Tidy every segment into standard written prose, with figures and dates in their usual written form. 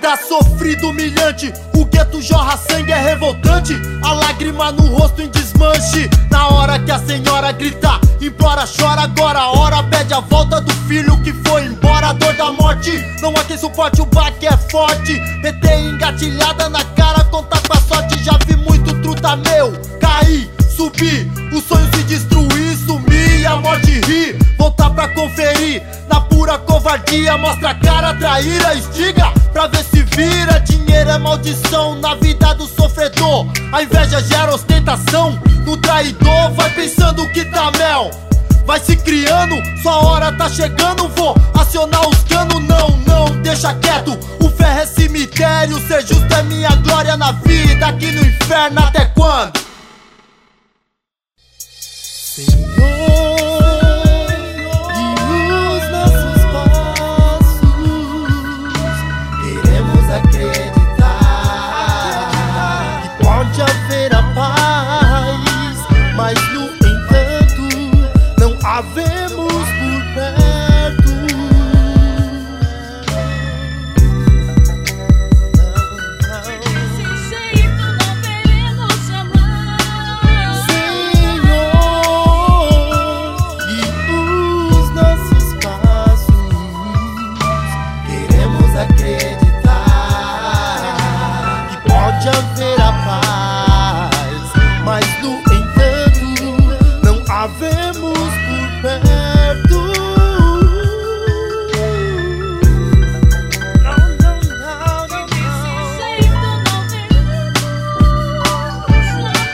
Tá sofrido, humilhante, o gueto jorra sangue, é revoltante. A lágrima no rosto em desmanche. Na hora que a senhora grita, implora, chora. Agora a hora pede a volta do filho que foi embora. A dor da morte, não há quem suporte, o baque é forte. PT engatilhada na cara, conta com a sorte. Já vi muito truta meu cair, subir, o sonho se destruir, sumir e a morte rir. Voltar pra conferir, na pura covardia. Mostra a cara, traíra, estiga pra ver se vira. Dinheiro é maldição na vida do sofredor. A inveja gera ostentação no traidor. Vai pensando que tá mel, vai se criando, sua hora tá chegando. Vou acionar os canos, não, deixa quieto. O ferro é cemitério, ser justo é minha glória na vida. Aqui no inferno até quando? Senhor, guie os nossos passos. Queremos acreditar que pode haver a paz, mas no entanto não havemos por perto. Desse jeito não veremos jamais. Senhor, guie os nossos passos. Queremos acreditar que pode haver a paz, mas no entanto não havemos por perto. Desse jeito não veremos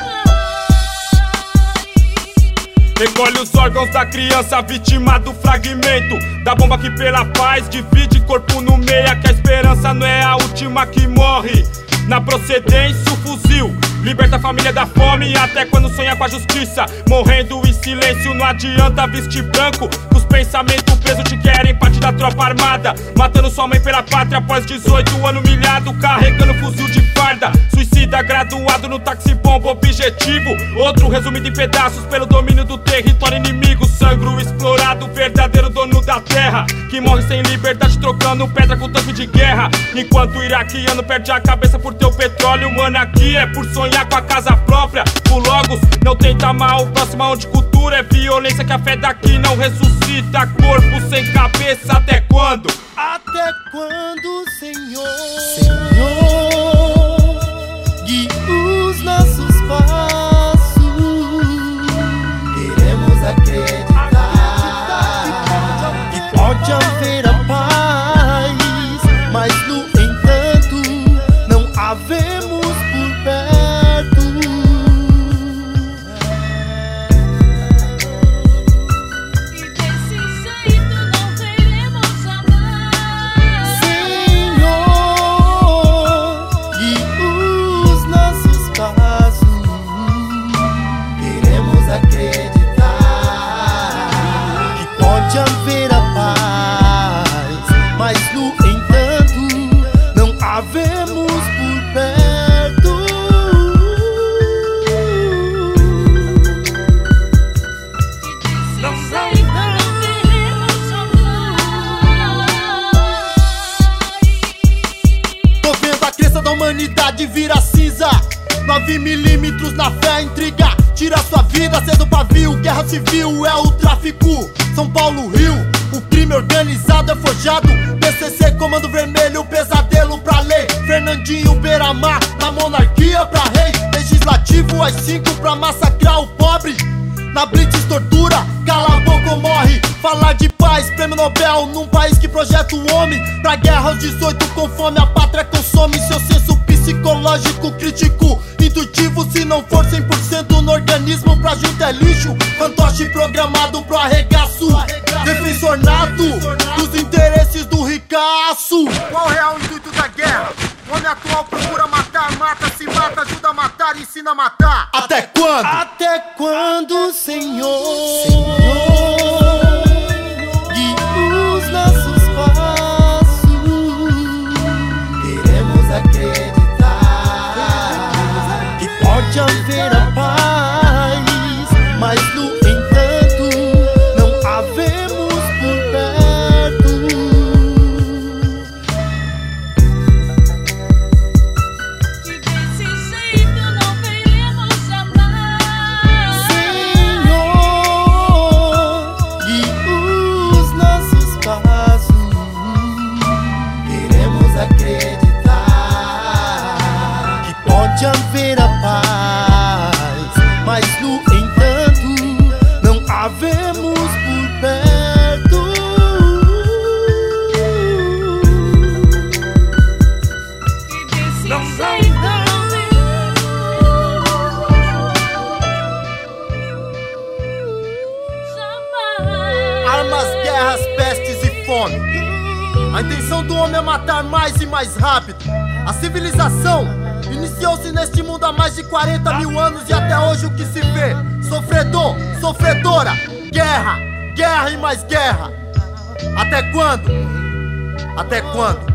jamais. Recolhe os órgãos da criança vítima do fragmento da bomba que pela paz divide corpo no meia. Que a esperança não é a última que morre. Na procedência o fuzil liberta a família da fome. Até quando sonha com a justiça, morrendo em silêncio. Não adianta vestir branco, os pensamentos presos te querem parte da tropa armada. Matando sua mãe pela pátria após 18 anos humilhado, carregando fuzil de farda. Suicida graduado no táxi bomba objetivo. Outro resumido em pedaços pelo domínio do território inimigo. Sangro explorado, verdadeiro dono da terra, que morre sem liberdade trocando pedra com tanque de guerra. Enquanto o iraquiano perde a cabeça por teu petróleo. Mano, aqui é por sonhar com a casa própria. O Logos não tenta amar o próximo, onde cultura é violência. Que a fé daqui não ressuscita corpo sem cabeça. Até quando? Até quando, Senhor? Senhor, guie os nossos passos. Queremos acreditar que pode haver a paz, mas no entanto não havemos por perto. E desse jeito não veremos jamais. Senhor, guie os nossos passos. Queremos acreditar que pode haver a paz, mas no entanto não havemos por perto. Desse jeito não veremos jamais. Tô vendo a crença da humanidade vira cinza. 9mm na fé, intriga tira sua vida, cedo pavio. Guerra civil é o tráfico. São Paulo, Rio, o crime organizado é forjado. PCC, Comando Vermelho, pesadelo pra lei. Fernandinho, Beira-Mar, na monarquia pra rei. Legislativo às 5 pra massacrar o pobre. Na blitz tortura, cala a boca ou morre. Falar de paz, prêmio Nobel num país que projeta o homem pra guerra aos 18 com fome. A pátria consome seu senso psicológico crítico, intuitivo. Se não for 100% no organismo, pra junto é lixo. Fantoche programado pro arregaço, defensor nato dos interesses do ricaço. Qual é o real intuito da guerra? O homem atual procura matar, mata, se mata, ajuda a matar, ensina a matar. Até quando? Até quando, Senhor? Guie os nossos passos. Queremos acreditar que pode haver a paz, mas no entanto não havemos por perto. de haver a paz, mas no entanto não a vemos por perto. E desse jeito não jamais. Armas, guerras, pestes e fome. A intenção do homem é matar mais e mais rápido. A civilização iniciou-se neste mundo há mais de 40 mil anos e até hoje o que se vê: sofredor, sofredora, guerra, guerra e mais guerra. Até quando? Até quando?